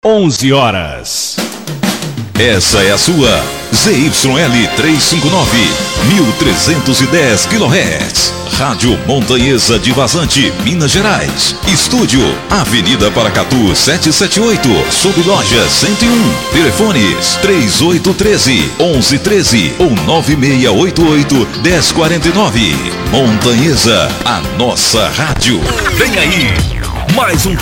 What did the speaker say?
11 horas. Essa é a sua ZYL 359, 1310 kHz. Rádio Montanhesa de Vazante, Minas Gerais. Estúdio, Avenida Paracatu 778, sob loja 101. Telefones 3813-1113 ou 9688-1049. Montanhesa, a nossa rádio. Vem aí, mais um